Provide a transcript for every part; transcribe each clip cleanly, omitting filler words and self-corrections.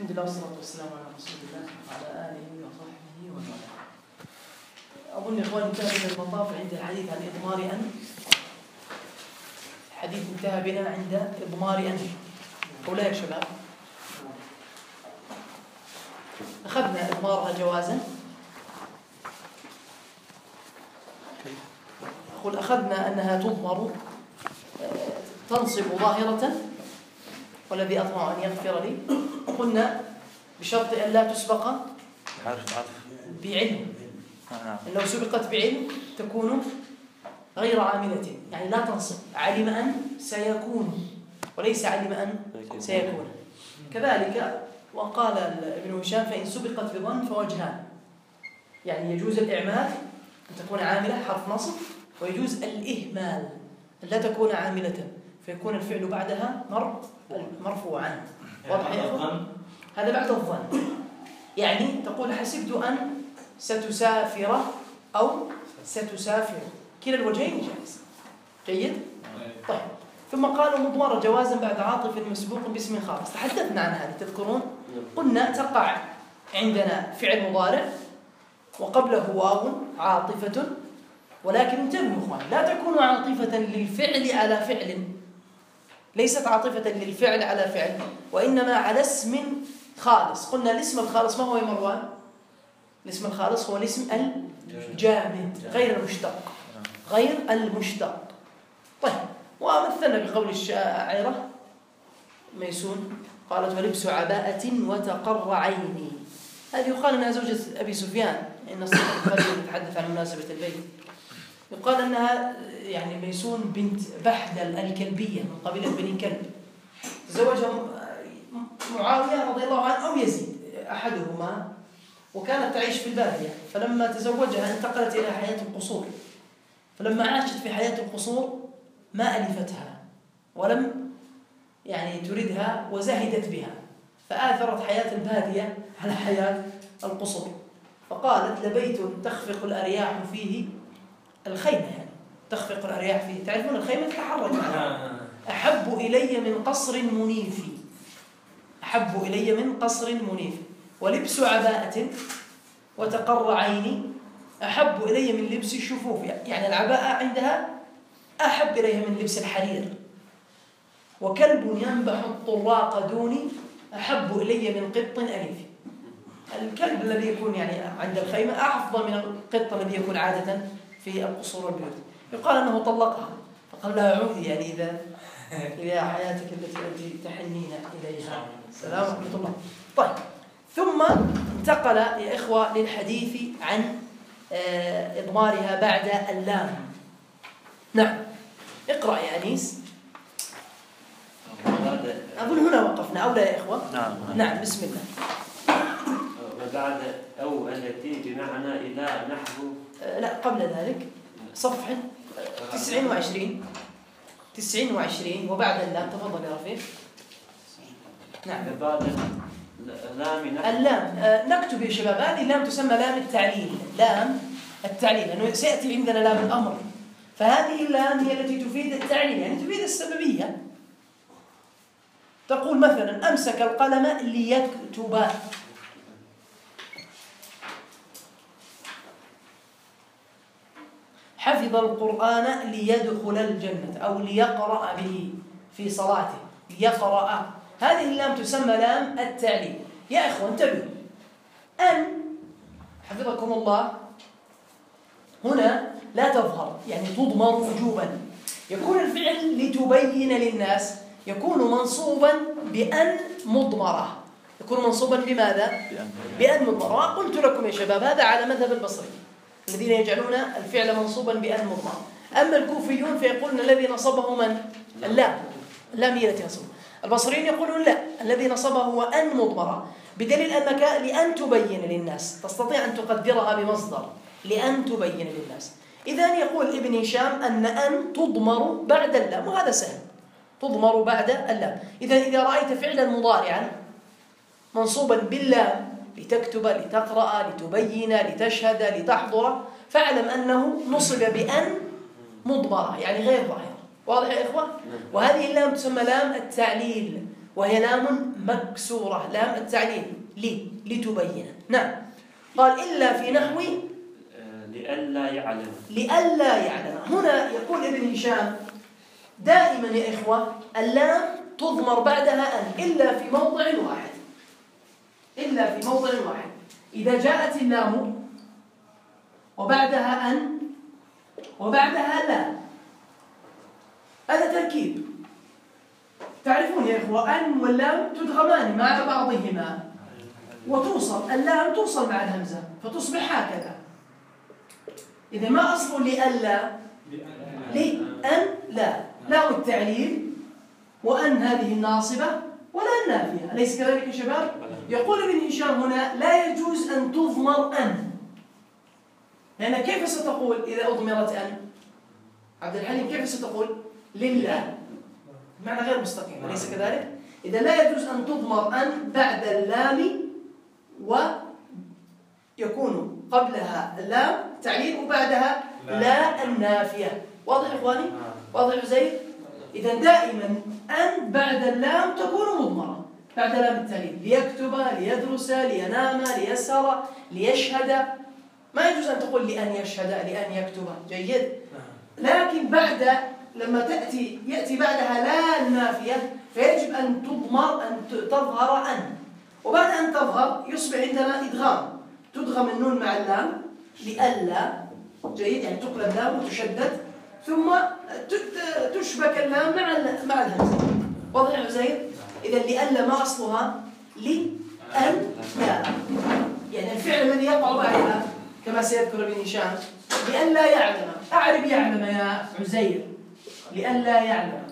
الحمد لله والصلاة والسلام على رسول الله وعلى آله وصحبه ومن والاه. أظن إخواني انتهى بنا المطاف عند الحديث عن إضمار أن. الحديث انتهى بنا عند إضمار أن. ولا يا شباب؟ أخذنا إضمارها جوازا. أقول أخذنا أنها تضمر تنصب ظاهرة، والذي أطمع أن يغفر لي. قلنا بشرط أن لا تسبق بعلم. لو سبقت بعلم تكون غير عاملة، يعني لا تنصب. علم أن سيكون وليس علم أن سيكون. كذلك وقال ابن هشام فإن سبقت بظن فوجهان، يعني يجوز الإعمال أن تكون عاملة حرف نصب، ويجوز الإهمال أن لا تكون عاملة فيكون الفعل بعدها مرفوعا. واضح يا أخوان؟ هذا بعد الظن، يعني تقول حسبت أن ستسافر أو ستسافر، كلا الوجهين جائز. جيد؟ طيب، ثم قالوا مضمرة جوازا بعد عاطف مسبوق باسم خاص. تحدثنا عن هذه تذكرون؟ قلنا تقع عندنا فعل مضارع وقبله واو عاطفة، ولكن انتبهوا اخوان، لا تكون عاطفة للفعل على فعل، ليست عاطفة للفعل على فعل، وإنما على اسم خالص. قلنا الاسم الخالص ما هو يا مروان؟ الاسم الخالص هو الاسم الجامد غير المشتق، غير المشتق. طيب، ومثلنا بقول الشاعرة ميسون قالت ولبس عباءة وتقر عيني. هذه يقال أنها زوجة أبي سفيان، إن الصحابة يتحدث عن مناسبة البيت. يقال أنها يعني ميسون بنت بحدل الكلبية من قبيلة بني كلب، تزوجها معاوية رضي الله عنه أو يزيد أحدهما، وكانت تعيش في البادية. فلما تزوجها انتقلت إلى حياة القصور، فلما عاشت في حياة القصور ما ألفتها ولم يعني تردها وزهدت بها، فآثرت حياة البادية على حياة القصور. فقالت لبيت تخفق الأرياح فيه الخيمة، يعني تخفق الأرياح فيه، تعرفون الخيمة تتحرك معها. أحب إلي من قصر منيف، أحب إلي من قصر منيف، ولبس عباءة وتقر عيني أحب إلي من لبس الشفوف. يعني العباءة عندها أحب إليها من لبس الحرير. وكلب ينبح الطراق دوني أحب إلي من قط أليف. الكلب الذي يكون يعني عند الخيمة أفضل من القط الذي يكون عادة في القصور والبيوت. يقال أنه طلقها فقال لها عودي يعني إلى حياتك التي تحنين إليها. السلام ورحمة الله. طيب، ثم انتقل يا إخوة للحديث عن إضمارها بعد اللام. نعم، اقرأ يا أنيس. أظن هنا وقفنا أو لا يا إخوة؟ نعم، بسم الله. وبعد أو التي بمعنى إذا نحو لا، قبل ذلك صفحة 29 وبعد اللام. تفضل يا رفيق. نعم، بعد اللام نكتب يا شباب. هذه اللام تسمى لام التعليل، لام التعليل، لأنه سيأتي عندنا لام الأمر. فهذه اللام هي التي تفيد التعليل، يعني تفيد السببية. تقول مثلا أمسك القلم ليكتب، حفظ القرآن ليدخل الجنة أو ليقرأ به في صلاته، ليقرأ. هذه اللام تسمى لام التعليل. يا إخوة انتبهوا، أن حفظكم الله هنا لا تظهر، يعني تضمر وجوبا. يكون الفعل لتبين للناس يكون منصوبا بأن مضمرة. يكون منصوبا بماذا؟ بأن مضمرة. وقلت لكم يا شباب هذا على مذهب البصري الذين يجعلون الفعل منصوبا بأن مضمرة. أما الكوفيون فيقولون الذي نصبه من؟ اللام هي التي نصبه. البصريين يقولون لا، الذي نصبه هو أن مضمرة، بدليل أنك لأن تبين للناس تستطيع أن تقدرها بمصدر لأن تبين للناس. إذن يقول ابن هشام أن تضمر بعد اللام، وهذا سهل، تضمر بعد اللام. إذا رأيت فعلا مضارعا منصوبا باللام لتكتب لتقرأ لتبين لتشهد لتحضر، فاعلم أنه نصب بأن مضمرة، يعني غير ظاهرة. واضح يا إخوة؟ وهذه اللام تسمى لام التعليل، وهي لام مكسورة، لام التعليل لتبين. نعم. قال إلا في نحو لئلا يعلم. لئلا يعلم. هنا يقول ابن هشام دائما يا إخوة اللام تضمر بعدها أن إلا في موضع واحد، إلا في موضع واحد. إذا جاءت اللام وبعدها أن وبعدها لا، هذا تركيب. تعرفون يا إخوة أن واللام تدغمان مع بعضهما وتوصل، اللام توصل مع الهمزة فتصبح هكذا. إذا ما أصل لألا لأن لا، لام التعليل وأن هذه الناصبة ولا النافية، أليس كذلك يا شباب؟ يقول ابن هشام هنا لا يجوز أن تضمر أن، لأن كيف ستقول إذا أضمرت أن؟ عبد الحليم كيف ستقول؟ لله، معنى غير مستقيم، أليس كذلك؟ إذا لا يجوز أن تضمر أن بعد اللام ويكون قبلها اللام تعليل وبعدها لا النافية. واضح إخواني؟ واضح زين؟ إذا دائما أن بعد اللام تكون مضمرة بعد لام التعليل، ليكتب، ليدرس، لينام، ليسهر، ليشهد. ما يجوز أن تقول لأن يشهد، لأن يكتب. جيد؟ لكن بعد لما يأتي بعدها لا النافية فيجب أن تضمر، أن تظهر أن، وبعد أن تظهر يصبح عندنا إدغام، تدغم النون مع اللام لألا. جيد؟ يعني تقلب اللام وتشدد ثم تشبك اللام مع الهمزة. واضح يا زين؟ إذا لألا ما أصلها لأن لا، يعني الفعل الذي يقع بعدها كما سيذكر ابن هشام لألا يعلم. أعرب يعلم يا عزير، لألا يعلم.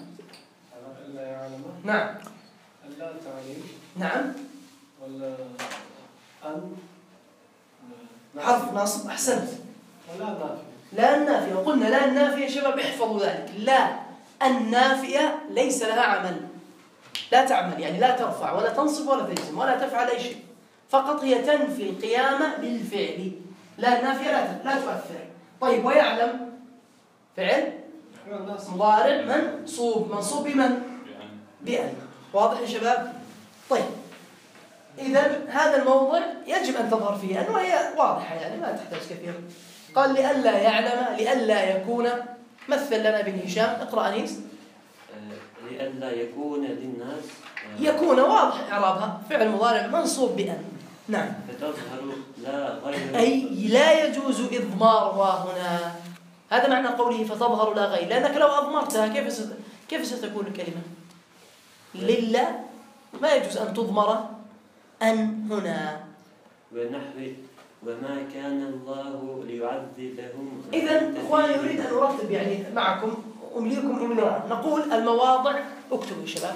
نعم. ألا تعليم. نعم. ولا أن حرف ناصب. أحسنت. ولا نافية. لا النافية، وقلنا لا النافية يا شباب احفظوا ذلك، لا النافية ليس لها عمل، لا تعمل، يعني لا ترفع ولا تنصب ولا تجزم ولا تفعل أي شيء، فقط هي تنفي القيامة بالفعل. لا النافية لا تؤثر. طيب ويعلم فعل مضارع منصوب بمن؟ بأن. واضح يا شباب؟ طيب إذا هذا الموضع يجب أن تظهر فيه أن، وهي واضحة يعني ما تحتاج كثير. قال لئلا يعلم، لئلا يكون. مثل لنا ابن هشام، اقرأ أنيس. لئلا يكون للناس. يكون واضح إعرابها، فعل مضارع منصوب بأن. نعم. فتظهر لا غير، أي لا يجوز إضمارها هنا. هذا معنى قوله فتظهر لا غير، لأنك لو أضمرتها كيف ستكون الكلمة؟ لله ما يجوز أن تضمر أن هنا. ونحو وما كان الله ليعذبهم. إذن إخواني أريد أن أرتب يعني معكم، أمليكم إملاء. نقول المواضع، اكتبوا يا شباب،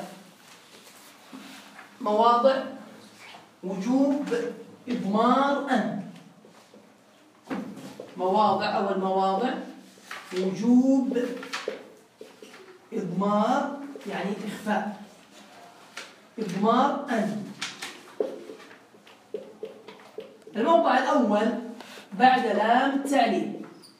مواضع وجوب إضمار أن. مواضع أو المواضع وجوب إضمار يعني إخفاء، إضمار أن. الموضع الأول بعد لام تعليل،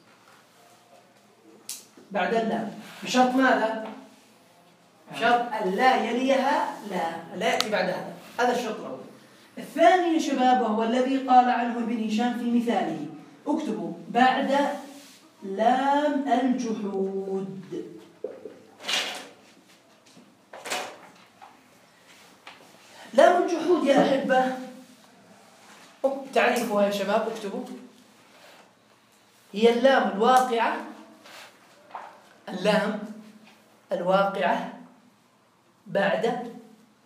بعد اللام، بشرط ماذا؟ بشرط أن لا يليها لا يأتي بعدها. هذا الشرط الأول. الثاني يا شباب وهو الذي قال عنه ابن هشام في مثاله، اكتبوا بعد لام الجحود. لام الجحود يا أحبة تعريفها يا شباب، اكتبوا، هي اللام الواقعة، اللام الواقعة بعد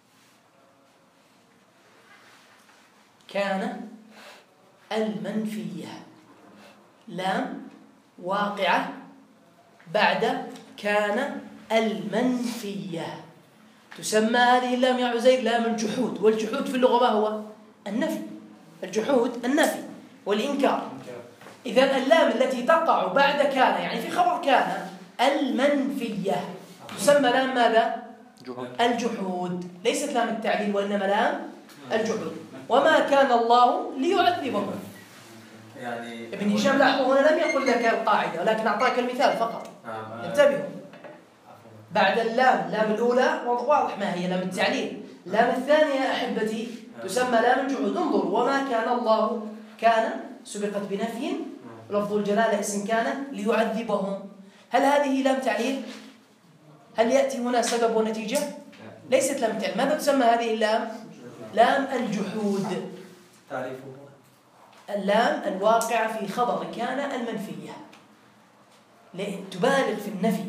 كان المنفية. لام واقعة بعد كان المنفية، تسمى هذه اللام يا عزير لام الجحود. والجحود في اللغة ما هو؟ النفي. الجحود النفي والإنكار. إذن اللام التي تقع بعد كان يعني في خبر كان المنفية تسمى لام ماذا؟ الجحود. ليست لام التعليل وإنما لام الجحود. وما كان الله ليعذبهم. يعني ابن هشام لاحظوا هنا لم يقل لك القاعدة ولكن أعطاك المثال فقط. انتبهوا، بعد اللام الأولى واضح ما هي لام التعليل، اللام الثانية يا أحبتي تسمى لام الجحود. انظروا، وما كان الله كان سبقت بنفي، لفظ الجلالة اسم كان ليعذبهم. هل هذه لام تعليل؟ هل يأتي هنا سبب ونتيجة؟ ليست لام تعليل. ماذا تسمى هذه اللام؟ لام الجحود. تعريفه اللام الواقعة في خبر كان المنفية، تبالغ في النفي.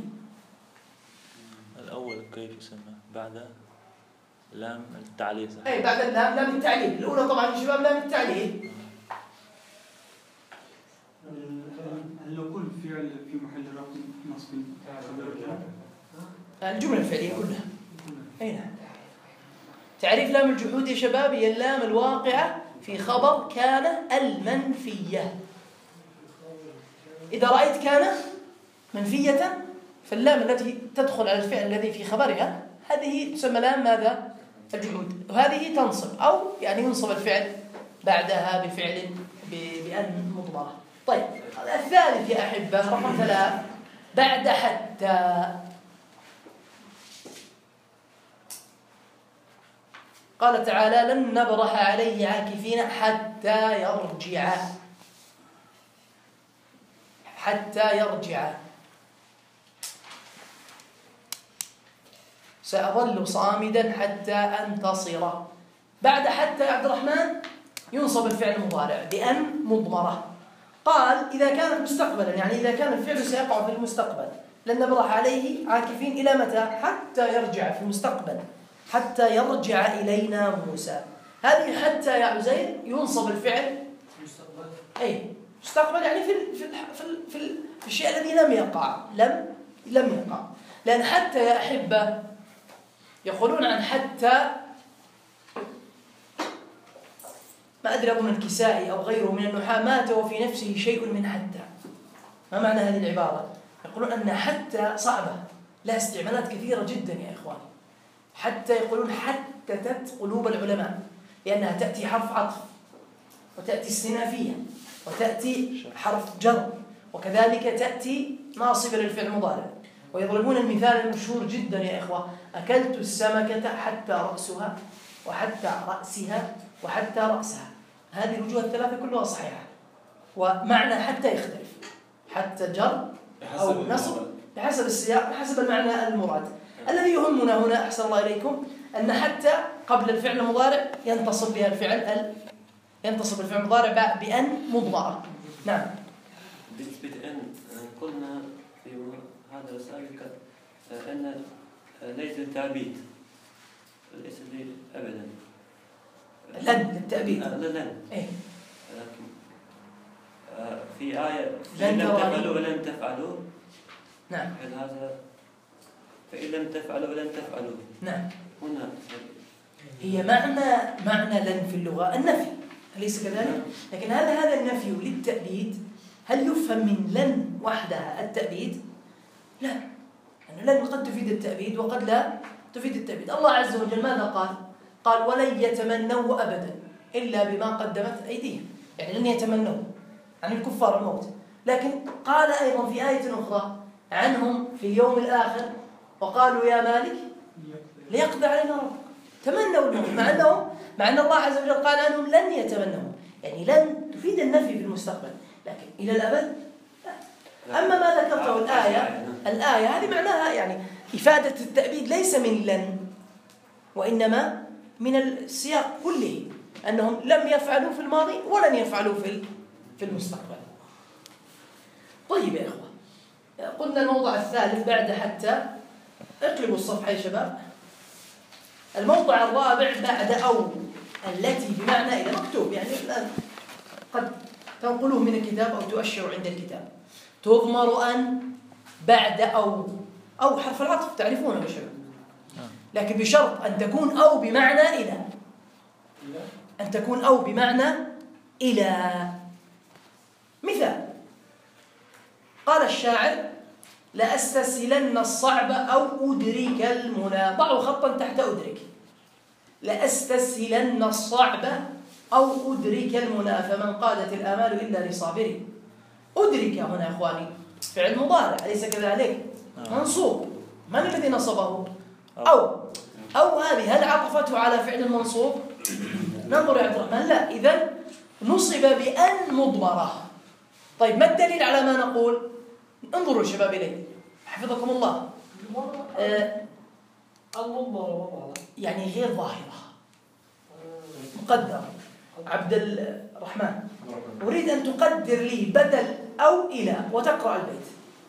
الأول كيف يسمى؟ بعد لام التعليل صح؟ أي بعد اللام لام التعليل. الأولى طبعا يا شباب لام التعليل. هل لو كل فعل في محل رفع نصب الجملة الفعلية كلها. أي نعم. تعريف لام الجحود يا شباب هي اللام الواقعة في خبر كان المنفية. إذا رأيت كان منفية فاللام التي تدخل على الفعل الذي في خبرها هذه تسمى لام ماذا؟ الجحود. وهذه تنصب أو يعني ينصب الفعل بعدها بفعل بأن مضمرة. طيب الثالث يا أحبة رقم 3 بعد حتى. قال تعالى لن نبرح عليه عاكفين حتى يرجع. حتى يرجع. سأظل صامدا حتى أنتصر. بعد حتى يا عبد الرحمن ينصب الفعل المضارع بأن مضمرة. قال إذا كانت مستقبلا، يعني إذا كان الفعل سيقع في المستقبل، لن نبرح عليه عاكفين إلى متى؟ حتى يرجع في المستقبل، حتى يرجع إلينا موسى. هذه حتى يا عزير ينصب الفعل أي مستقبل، يعني في الشيء الذي لم يقع. لم يقع. لأن حتى يا أحبة يقولون عن حتى، ما أدري أظن الكسائي أو غيره من النحاة مات وفي نفسه شيء من حتى. ما معنى هذه العبارة؟ يقولون أن حتى صعبة، لها استعمالات كثيرة جدا يا إخواني. حتى يقولون حتتت قلوب العلماء، لأنها تأتي حرف عطف، وتأتي استنافية، وتأتي حرف جر، وكذلك تأتي ناصبة للفعل المضارع. ويضربون المثال المشهور جدا يا إخوة: أكلت السمكة حتى رأسها، وحتى رأسها، وحتى رأسها. هذه الوجوه الثلاثة كلها صحيحة، ومعنى حتى يختلف، حتى جر أو نصب بحسب السياق، بحسب المعنى المراد. الذي يهمنا هنا أحسن الله إليكم أن حتى قبل الفعل المضارع ينتصب بها الفعل ينتصب الفعل المضارع بأن مضمرة. نعم. بالنسبة لأن قلنا في هذا السابق أن ليس التعبيد، ليس أبدا لن للتأبيد. لن. إيه. لكن في آية لن تفعلوا ولن تفعلوا. نعم. هذا فإن لم تفعلوا ولن تفعلوا. نعم. هنا هي معنى لن في اللغة النفي، أليس كذلك؟ لكن هذا النفي للتأبيد هل يفهم من لن وحدها التأبيد؟ لا، أن لن قد تفيد التأبيد وقد لا تفيد التأبيد. الله عز وجل ماذا قال؟ قال ولن يتمنوا أبدا إلا بما قدمت أيديهم، يعني لن يتمنوا عن الكفار الموت. لكن قال أيضا في آية أخرى عنهم في اليوم الآخر: وقالوا يا مالك ليقضي علينا ربك. تمنوا الموت، مع أن الله عز وجل قال عنهم لن يتمنوا، يعني لن تفيد النفي في المستقبل، لكن إلى الأبد لا. أما ما ذكرته الآية هذه معناها يعني إفادة التأبيد ليس من لن، وإنما من السياق كله، أنهم لم يفعلوا في الماضي ولن يفعلوا في المستقبل. طيب يا إخوة، قلنا الموضع الثالث بعد حتى. اقلبوا الصفحة يا شباب. الموضع الرابع بعد أو، التي بمعنى إذا مكتوب، يعني الآن قد تنقلوه من الكتاب أو تؤشروا عند الكتاب. تضمر أن بعد أو حرف العطف تعرفونه يا شباب، لكن بشرط أن تكون أو بمعنى إلى، أن تكون أو بمعنى إلى. مثال: قال الشاعر: لأستسهلن الصعب أو أدرك المنى. ضعوا خطا تحت أدرك. لأستسهلن الصعب أو أدرك المنى فمن قادت الآمال إلا لصابره. أدرك هنا يا إخواني فعل مضارع، أليس كذلك؟ منصوب. من الذي نصبه؟ أو. أو هذه هل عطفته على فعل المنصوب؟ ننظر يا عبد الرحمن. لا، إذن نصب بأن مضمرة. طيب ما الدليل على ما نقول؟ انظروا الشباب إلي حفظكم الله. المضمرة وضعها يعني غير ظاهرة، مقدر. عبد الرحمن، أريد أن تقدر لي بدل أو إلى وتقرأ البيت.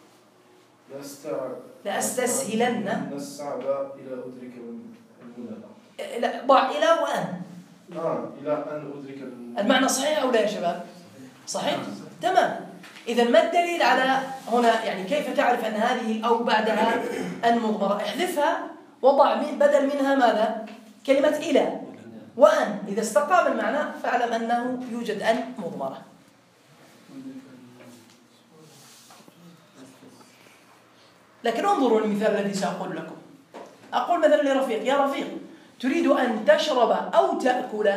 لأستسهلن نسعد إلى أدرك المنى. لا، ضع إلى وأن. إلى أن أدرك المنى. المعنى صحيح أو لا يا شباب؟ صحيح؟ تمام. إذا ما الدليل على هنا؟ يعني كيف تعرف أن هذه أو بعدها أن مضمرة؟ احذفها وضع بدل منها ماذا؟ كلمة إلى وأن. إذا استقام المعنى فاعلم أنه يوجد أن مضمرة. لكن انظروا المثال الذي سأقول لكم. أقول مثلا لرفيق: يا رفيق، تريد أن تشرب أو تأكل؟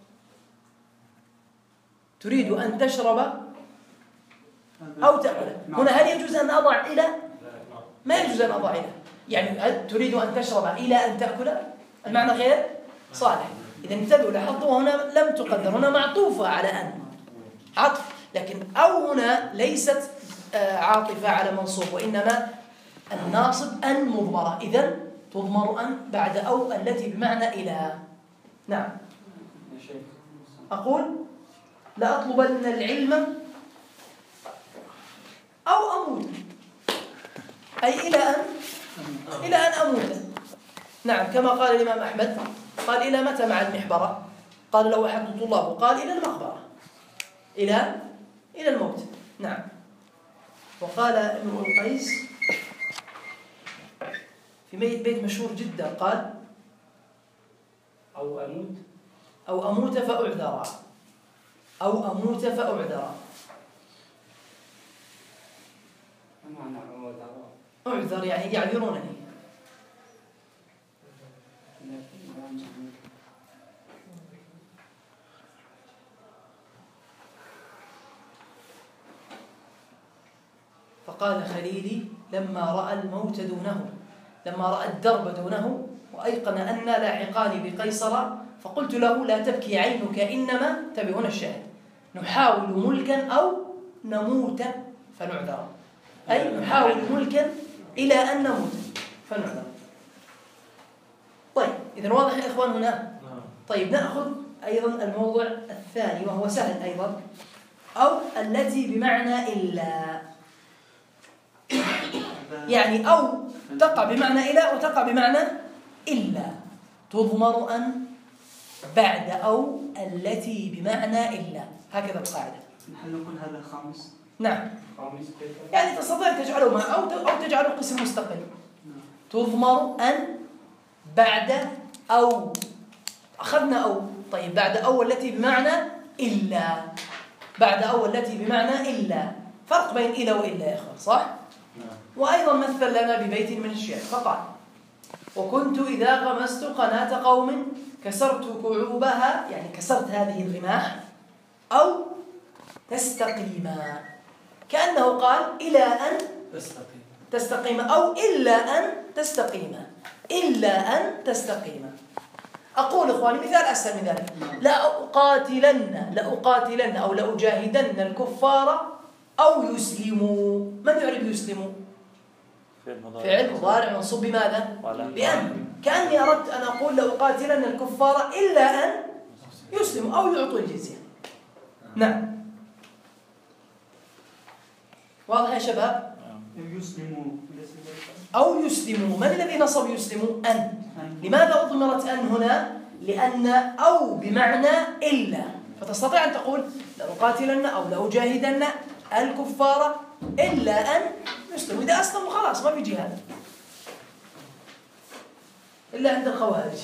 تريد أن تشرب أو تأكل. هنا هل يجوز أن أضع إلى؟ ما يجوز أن أضع إلى. يعني هل تريد أن تشرب إلى أن تأكل؟ المعنى غير صالح. إذا انتبهوا، لاحظوا هنا لم تقدر، هنا معطوفة على أن، عطف. لكن أو هنا ليست عاطفة على منصوب، وإنما الناصب أن مضمرة. إذن تضمر أن بعد أو التي بمعنى إلى. نعم. أقول: لأطلبن العلم أو أموت، أي إلى أن أموت. نعم، كما قال الإمام أحمد، قال: إلى متى مع المحبرة؟ قال له أحد طلابه، قال: إلى المقبرة، إلى الموت. نعم. وقال ابن القيس في بيت مشهور جدا، قال: أو أموت فأعذر، أو أموت فأعذر. أعذر يعني يعذرونني. فقال خليلي: لما رأى الموت دونه، لما رأى الدرب دونه، وأيقن أن لاحقان بقيصر، فقلت له: لا تبكي عينك، إنما تبهنا الشاهد، نحاول ملكا أو نموت فنعذر. أي نحاول ملكا إلى أن نموت فنعذر. طيب، إذن واضح يا إخوان هنا؟ طيب، نأخذ أيضا الموضع الثاني وهو سهل أيضا، أو التي بمعنى إلا. يعني أو تقع بمعنى إلى وتقع بمعنى إلا. تضمر أن بعد أو التي بمعنى إلا. هكذا القاعدة. نحن نقول هذا خامس. نعم، يعني تستطيع أن تجعله مع أو تجعله قسم مستقل. تضمر أن بعد أو. أخذنا أو. طيب، بعد أو التي بمعنى إلا. بعد أو التي بمعنى إلا. فرق بين إلى وإلا يا إخوان، صح؟ وأيضا مثل لنا ببيت من الشعر فقال: وكنت إذا غمست قناة قوم كسرت كعوبها، يعني كسرت هذه الرماح، أو تستقيما. كأنه قال: إلى أن تستقيم، أو إلا أن تستقيما، إلا أن تستقيما. أقول إخواني مثال أسهل من ذلك: لأقاتلن أو لأجاهدن الكفار أو يسلموا. من يعرف يسلموا؟ فعل مضارع منصوب بماذا؟ بأن. كأني أردت أن أقول: لأقاتلن الكفار إلا أن يسلموا أو يعطوا الجزية. نعم، واضح يا شباب؟ أو يسلموا. من الذي نصب يسلموا؟ أن. لماذا أضمرت أن هنا؟ لأن أو بمعنى إلا، فتستطيع أن تقول: لأقاتلن أو لأجاهدن الكفار إلا أن يسلموا. إذا أسلموا خلاص ما في جهاد إلا عند الخوارج.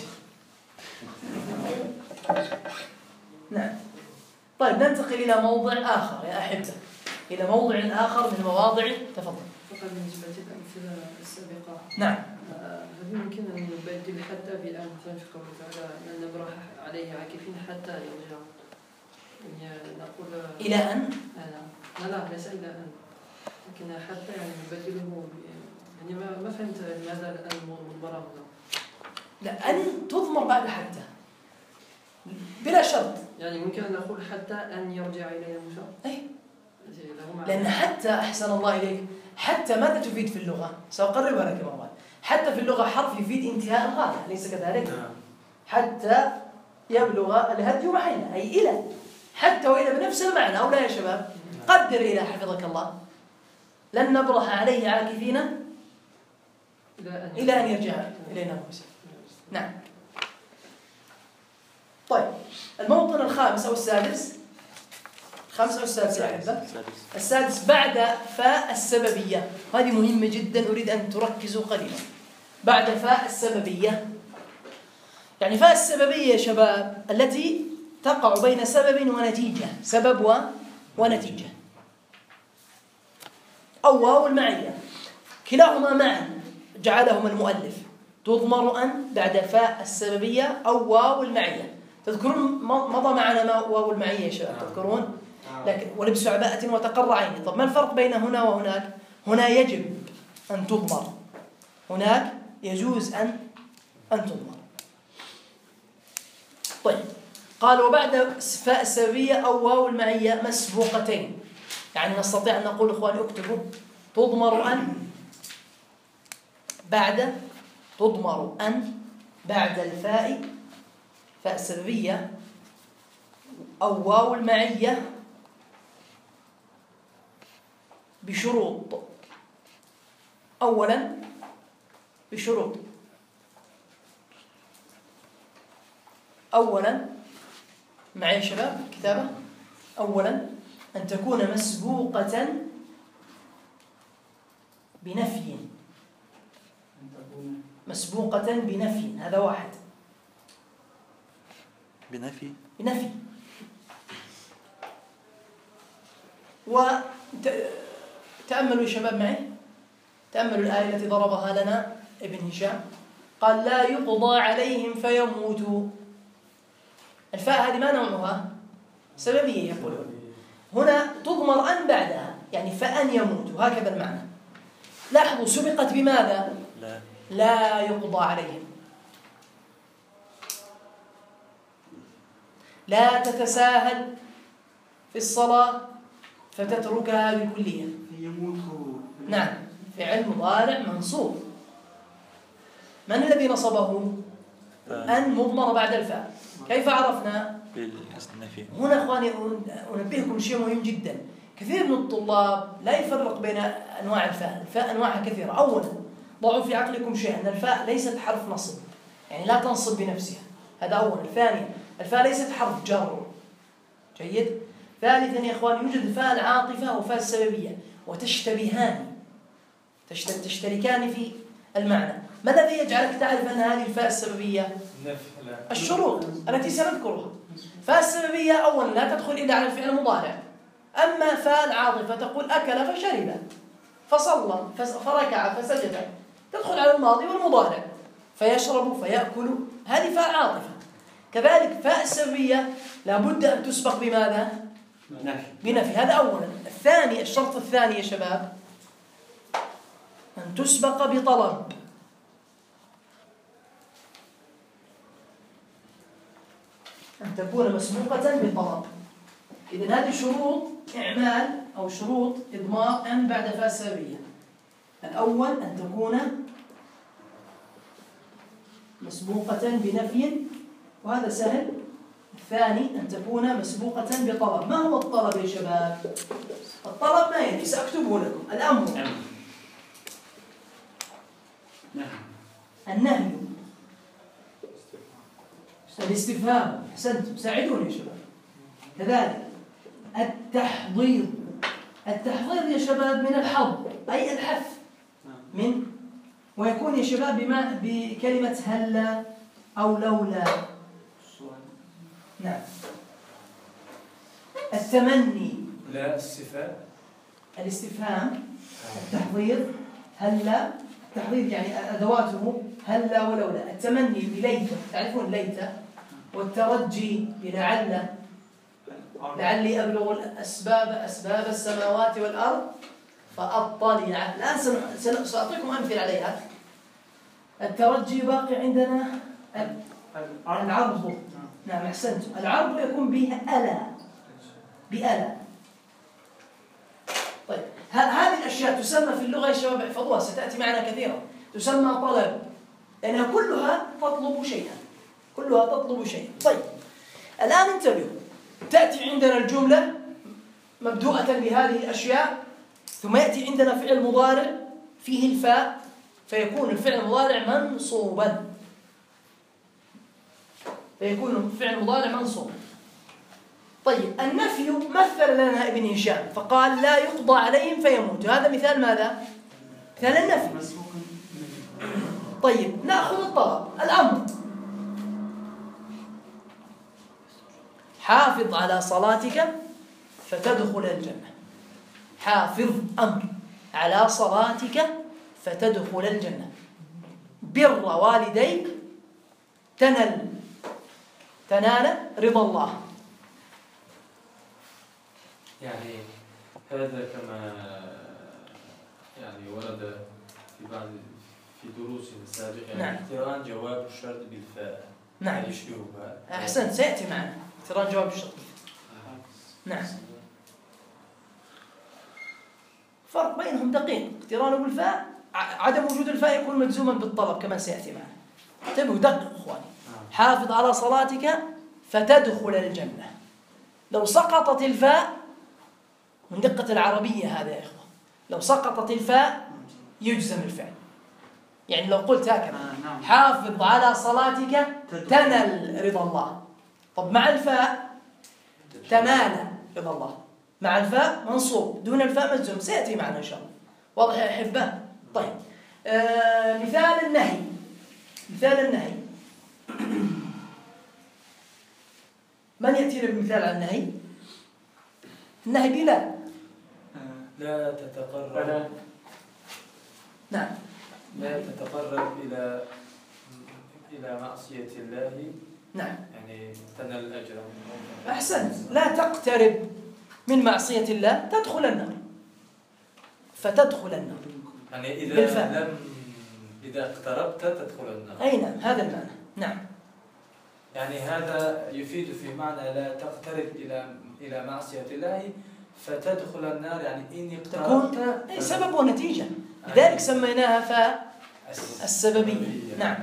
نعم. طيب، ننتقل إلى موضع آخر يا أحبة، إلى موضع آخر من مواضع. تفضل. فقط بالنسبة للأمثلة السابقة. نعم. هل يمكن أن نبدل حتى بأن في قوله تعالى أن نبرح عليه عاكفين حتى يرجع؟ يعني نقول إلى أن. لا ليس إلى أن، لكن حتى يعني نبدله يعني ما فهمت لماذا الآن مضمرة هنا. لا، أن تضمر بعد حتى بلا شرط. يعني ممكن أن نقول حتى أن يرجع إلينا موسى. أي، لأن حتى أحسن الله إليك، حتى ماذا تفيد في اللغة؟ سأقربها لك مرات. حتى في اللغة حرف يفيد انتهاء الغاية، أليس كذلك؟ حتى يبلغ الهدي محله، أي إلى. حتى وإلى بنفس المعنى أو لا يا شباب؟ قدر إلى حفظك الله، لن نبرح عليه عاكفين إلى أن يرجع إلينا موسى. نعم. طيب، الموطن الخامس أو السادس، الخامس أو السادس يا أحبة؟ السادس بعد فاء السببية، هذه مهمة جدا، أريد أن تركزوا قليلا. بعد فاء السببية، يعني فاء السببية يا شباب التي تقع بين سبب ونتيجة، سبب ونتيجة، أو واو المعية، كلاهما معا جعلهما المؤلف تضمر أن بعد فاء السببية أو واو المعية. تذكرون مضى معنا ما واو المعية يا شباب؟ تذكرون؟ لكن ولبس عباءة وتقر عيني. طب ما الفرق بين هنا وهناك؟ هنا يجب أن تضمر، هناك يجوز أن تضمر. طيب، قال وبعد فاء السببية أو واو المعية مسبوقتين، يعني نستطيع أن نقول إخواني اكتبوا تضمر أن بعد الفاء، فاء السببية أو واو المعية بشروط. أولا بشروط، أولا معي يا شباب كتابة، أولا أن تكون مسبوقة بنفي، مسبوقة بنفي، هذا واحد. بنفي وتأملوا يا شباب معي، تأملوا الآية التي ضربها لنا ابن هشام، قال لا يقضى عليهم فيموتوا. الفاء هذه ما نوعها؟ سببية يقولون. هنا تضمر أن بعدها، يعني فأن يموتوا، هكذا المعنى. لاحظوا سبقت بماذا؟ لا يقضى عليهم. لا تتساهل في الصلاة فتتركها بالكلية. نعم، فعل مضارع منصوب. من الذي نصبه؟ أن مضمر بعد الفاء. كيف عرفنا؟ بالنفي. هنا أخواني أنبهكم شيء مهم جدا، كثير من الطلاب لا يفرق بين أنواع الفاء. الفاء أنواعها كثيرة. أولا ضعوا في عقلكم شيء، أن الفاء ليست حرف نصب، يعني لا تنصب بنفسها، هذا أولا. ثانيا الفاء ليست حرف جر. جيد. ثالثا يا إخوان يوجد الفاء العاطفة وفاء السببية وتشتبهان، تشتركان في المعنى. ما الذي يجعلك تعرف أن هذه الفاء السببية؟ الشروط التي سنذكرها. فاء السببية أولا لا تدخل إلا على الفعل المضارع. أما فاء العاطفة تقول أكل فشرب فصلى فركع فسجد، تدخل على الماضي والمضارع، فيشرب فيأكل، هذه فاء عاطفة. كذلك فاء السببية لابد أن تسبق بماذا؟ بنفي، هذا أولا. الثاني، الشرط الثاني يا شباب أن تسبق بطلب. أن تكون مسبوقة بطلب. إذن هذه شروط إعمال أو شروط إضمار أن بعد فاء السببية. الأول أن تكون مسبوقة بنفي، وهذا سهل. الثاني أن تكون مسبوقة بطلب. ما هو الطلب يا شباب؟ الطلب ما يلي، سأكتبه لكم. الأمر، النهي، الاستفهام، أحسنتم، ساعدوني يا شباب. كذلك التحضير. التحضير يا شباب من الحظ، أي الحث من، ويكون يا شباب بكلمة هلا أو لولا. نعم. التمني، لا الاستفهام، التحضير، هلا، التحضير يعني أدواته هلا ولولا. التمني بليت، تعرفون ليت، والترجي بلعل، لعلي أبلغ أسباب السماوات والأرض فأطلع. الآن سأعطيكم أمثلة عليها. الترجي باقي عندنا العرض. نعم أحسنت. العرض يكون به ألا، بألا. طيب هذه الأشياء تسمى في اللغة يا شباب احفظوها ستأتي معنا كثيرا، تسمى طلب، لأنها كلها تطلب شيئا، كلها تطلب شيئا. طيب الآن انتبهوا، تأتي عندنا الجملة مبدوءة بهذه الأشياء، ثم يأتي عندنا فعل مضارع فيه الفاء، فيكون الفعل المضارع منصوبا، فيكون الفعل المضارع منصوبا. طيب النفي مثل لنا ابن هشام فقال لا يقضى عليهم فيموت، هذا مثال ماذا؟ مثال النفي. طيب نأخذ الطلب، الأمر، حافظ على صلاتك فتدخل الجنة. حافظ أمر على صلاتك فتدخل الجنة. بر والديك تنال رضا الله. يعني هذا كما يعني ورد في دروسنا السابقة، نعم. اقتران جواب الشرط بالفاء. نعم يشبهها. أحسنت، سيأتي معنا اقتران جواب الشرط. نعم فرق بينهم دقيق، اقترانه بالفاء، عدم وجود الفاء يكون مجزوما بالطلب كما سيأتي معنا. انتبهوا دقق اخواني. حافظ على صلاتك فتدخل الجنة، لو سقطت الفاء، من دقة العربية هذا يا إخوة، لو سقطت الفاء يجزم الفعل. يعني لو قلت هكذا حافظ على صلاتك تنل رضا الله، طب مع الفاء تنال رضا الله، مع الفاء منصوب، دون الفاء مجزوم، سيأتي معنا إن شاء الله. واضح يا أحبة؟ طيب مثال النهي، مثال النهي، من يأتينا بمثال عن النهي؟ النهي بلا لا تتقرب. نعم لا تتقرب إلى معصية الله. نعم يعني تنال الأجر. أحسنت. لا تقترب من معصية الله تدخل النار، فتدخل النار. يعني بالفعل. إذا اقتربت تدخل النار. أي نعم هذا المعنى. نعم يعني هذا يفيد في معنى لا تقترب إلى معصية الله فتدخل النار، يعني إن اقتربت تكون سبب ونتيجة، لذلك سميناها فاء السببية. نعم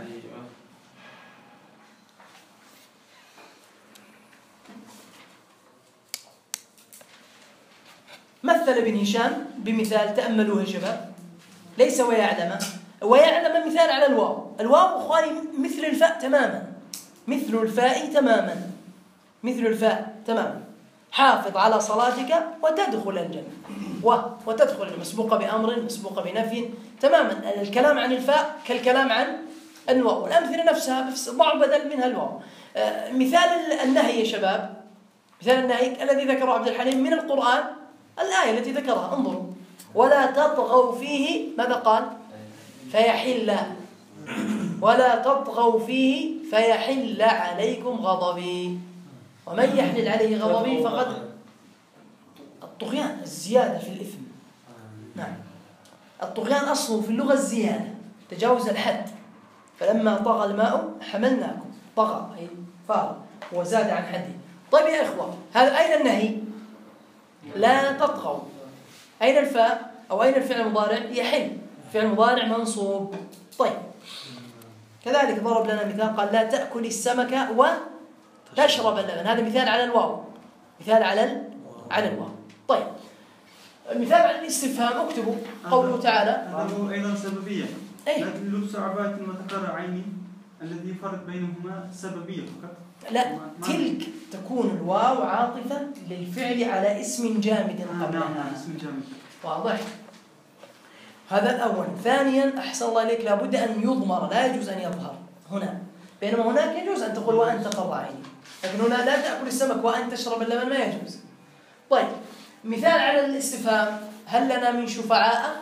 مثل ابن هشام بمثال، تأملوه يا شباب، ليس ويعلم، ويعلم مثال على الواو. الواو أخواني مثل الفاء تماما، مثل الفاء تماما، مثل الفاء تماما. حافظ على صلاتك وتدخل الجنة، وتدخل الجنة مسبوقة بأمر، مسبوقة بنفي تماما. الكلام عن الفاء كالكلام عن الواو، والأمثلة نفسها ضع بدل منها الواو. مثال النهي يا شباب، مثال النهي الذي ذكره عبد الحليم من القرآن، الآية التي ذكرها، انظروا، ولا تطغوا فيه، ماذا قال؟ فيحل، ولا تطغوا فيه فيحل عليكم غضبي، ومن يحلل عليه غضبي فقد، الطغيان الزيادة في الإثم. نعم الطغيان أصله في اللغة الزيادة، تجاوز الحد، فلما طغى الماء حملناكم، طغى أي فار وزاد عن حده. طيب يا إخوة، هذا أين النهي؟ لا تطغوا. أين الفاء أو أين الفعل المضارع؟ يحل، فعل مضارع منصوب. طيب كذلك ضرب لنا مثال قال لا تأكل السمك وتشرب اللبن، هذا مثال على الواو، مثال على الواو. طيب مثال على الاستفهام، اكتبوا قوله تعالى، هذا أيضا سببية، أي لكن لبس عباءة المتقرعين الذي فرق بينهما سببية فقط. لا، تلك تكون الواو عاطفة للفعل على اسم جامد قبلها. اسم جامد. واضح؟ هذا الأول. ثانيا أحسن الله إليك، لابد أن يضمر، لا يجوز أن يظهر هنا، بينما هناك يجوز أن تقول وأن تقر عيني، لكن هنا لا تأكل السمك وأن تشرب اللبن، ما يجوز. طيب مثال على الاستفهام، هل لنا من شفعاء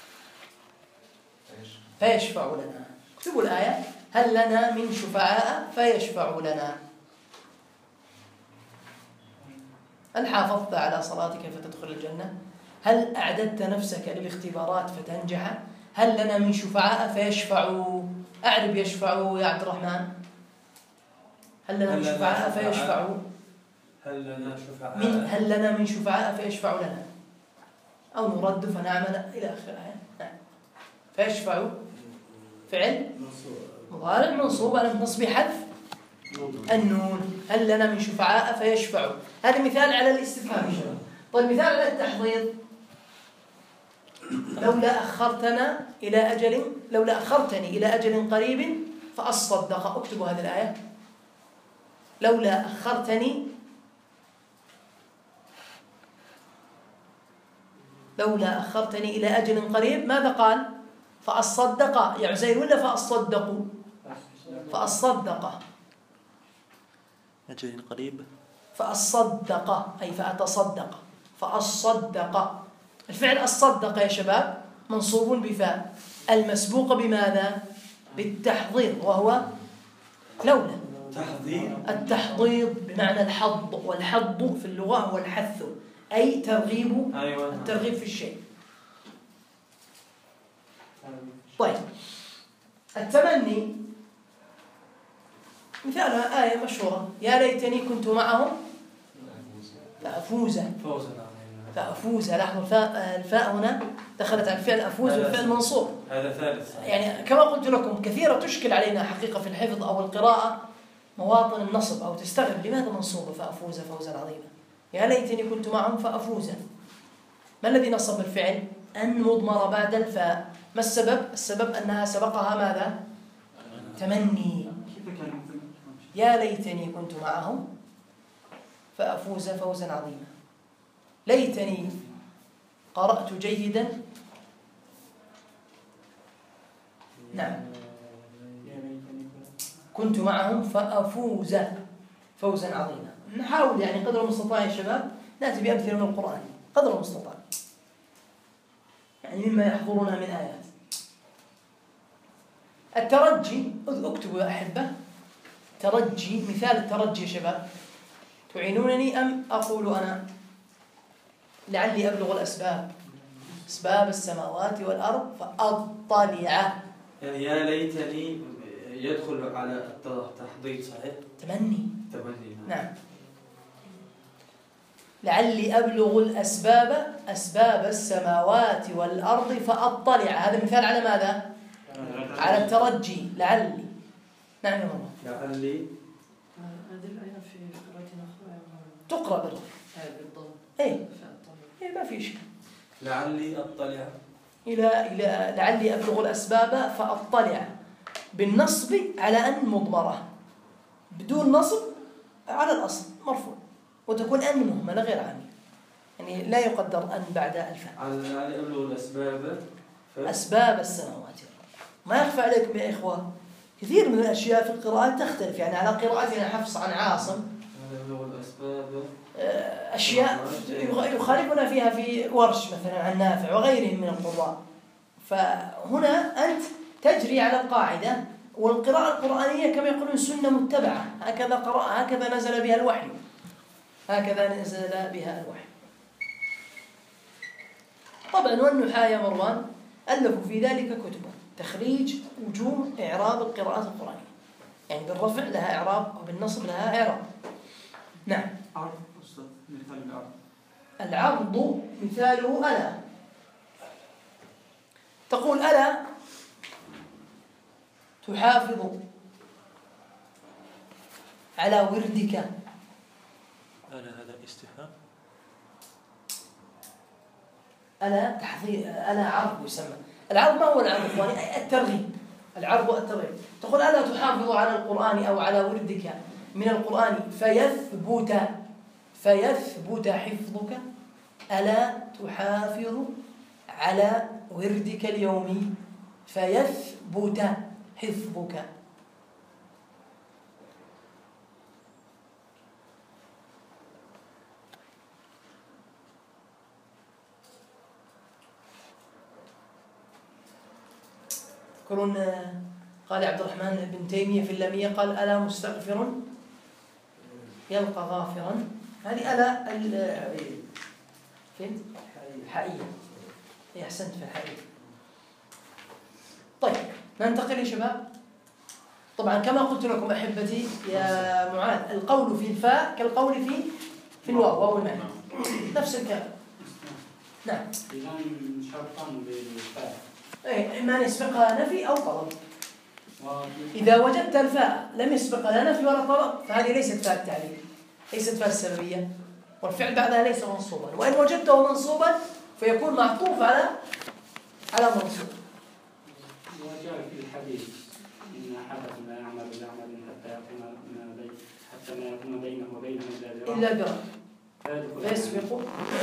فيشفعوا لنا؟ اكتبوا الآية، هل لنا من شفعاء فيشفعوا لنا. هل حافظت على صلاتك فتدخل الجنة؟ هل أعددت نفسك للاختبارات فتنجح؟ هل لنا من شفعاء فيشفعوا؟ أعرب يشفعوا يا عبد الرحمن. هل لنا من شفعاء فيشفعوا هل لنا شفعاء هل لنا من شفعاء فيشفعوا لنا أو نرد فنعمل إلى آخر الآية. نعم. فيشفعوا فعل مضارع منصوب على نصب حذف النون. هل لنا من شفعاء فيشفعوا، هذا مثال على الاستفهام يا شباب. طيب مثال على التحضير، لولا أخرتني إلى أجل قريب فأصدق. اكتبوا هذه الآية. لولا أخرتني إلى أجل قريب، ماذا قال؟ فأصدق يا عزير ولا فأصدقوا؟ فأصدق. أجل قريب. فأصدق أي فأتصدق. فأصدق. الفعل أصدق يا شباب منصوب بفاء المسبوق بماذا؟ بالتحضير، وهو لولا. التحضيض بمعنى الحض، والحض في اللغة هو الحث، أي ترغيب. الترغيب في الشيء. طيب التمني مثالها آية مشهورة: يا ليتني كنت معهم فأفوز. لاحظوا الفاء هنا دخلت على الفعل أفوز والفعل منصوب. هذا ثالث. يعني كما قلت لكم كثيرة تشكل علينا حقيقة في الحفظ أو القراءة مواطن النصب، أو تستغرب لماذا منصوبة فأفوز فوزا عظيما. يا ليتني كنت معهم فأفوز، ما الذي نصب الفعل؟ أن مضمر بعد الفاء. ما السبب؟ السبب أنها سبقها ماذا؟ تمني. يا ليتني كنت معهم فأفوز فوزا عظيما. ليتني قرأت جيدا. نعم. كنت معهم فأفوز فوزا عظيما. نحاول يعني قدر المستطاع يا شباب نأتي بأمثلة من القرآن قدر المستطاع، يعني مما يحضرنا من آيات. الترجي، اكتبوا يا أحبة. ترجي، مثال الترجي يا شباب، تعينونني أم أقول أنا؟ لعلي أبلغ الأسباب، أسباب السماوات والأرض فأطلع. يعني يا ليتني يدخل على التحضيض صحيح؟ تمني. نعم. لعلي أبلغ الأسباب، أسباب السماوات والأرض فأطلع. هذا مثال على ماذا؟ على الترجي. لعلي. نعم يا ماما. لعلي. هذه الآية في قراءتنا تقرأ بالضبط. بالضبط. إيه ما في إشكال. لعلي أطلع إلى لعلي أبلغ الأسباب فأطلع، بالنصب على أن مضمرة، بدون نصب على الأصل مرفوع، وتكون أن مهملة غير عاملة، يعني لا يقدر أن بعد الفاء. على أبلغ الأسباب أسباب السماوات. ما يخفى عليكم يا إخوة كثير من الأشياء في القراءات تختلف، يعني على قراءتنا حفص عن عاصم أشياء يخالفنا فيها في ورش مثلا عن نافع وغيرهم من القراء. فهنا أنت تجري على القاعدة، والقراءة القرآنية كما يقولون سنة متبعة، هكذا قرأ، هكذا نزل بها الوحي، هكذا نزل بها الوحي. طبعا والنحاة يا مروان ألفوا في ذلك كتبا تخريج وجوه إعراب القراءات القرآنية، يعني بالرفع لها إعراب وبالنصب لها إعراب. نعم. عرض أستاذ، مثال العرض. العرض مثاله ألا. تقول ألا تحافظ على وردك. ألا هذا استفهام. ألا تحضير، ألا عرض يسمى. العرض ما هو العرض إخواني؟ الترغيب. العرض والترغيب. تقول ألا تحافظ على القرآن أو على وردك من القرآن فيثبت حفظك. ألا تحافظ على وردك اليومي فيثبت حفظك. تذكرون قال عبد الرحمن بن تيمية في اللامية قال ألا مستغفر يلقى غافرا. هذه ألا فين؟ الحائية. أحسنت في الحائية. طيب ننتقل يا شباب. طبعا كما قلت لكم أحبتي يا معاذ، القول في الفاء كالقول في الواو، واو المعنى، نفس الكلام. نعم. إذا شرطا بالفاء. إيه، إما أن يسبقها نفي أو طلب. إذا وجدت الفاء لم يسبقها لا نفي ولا طلب فهذه ليست فاء التعليل، ليست فاء السببية، والفعل بعدها ليس منصوبا. وإن وجدته منصوبا فيكون معطوف على منصوب. وجاء في الحديث إن أحدكم لا يعمل بعمل حتى ما يكون بينه وبينه إلا ذراع فيسبق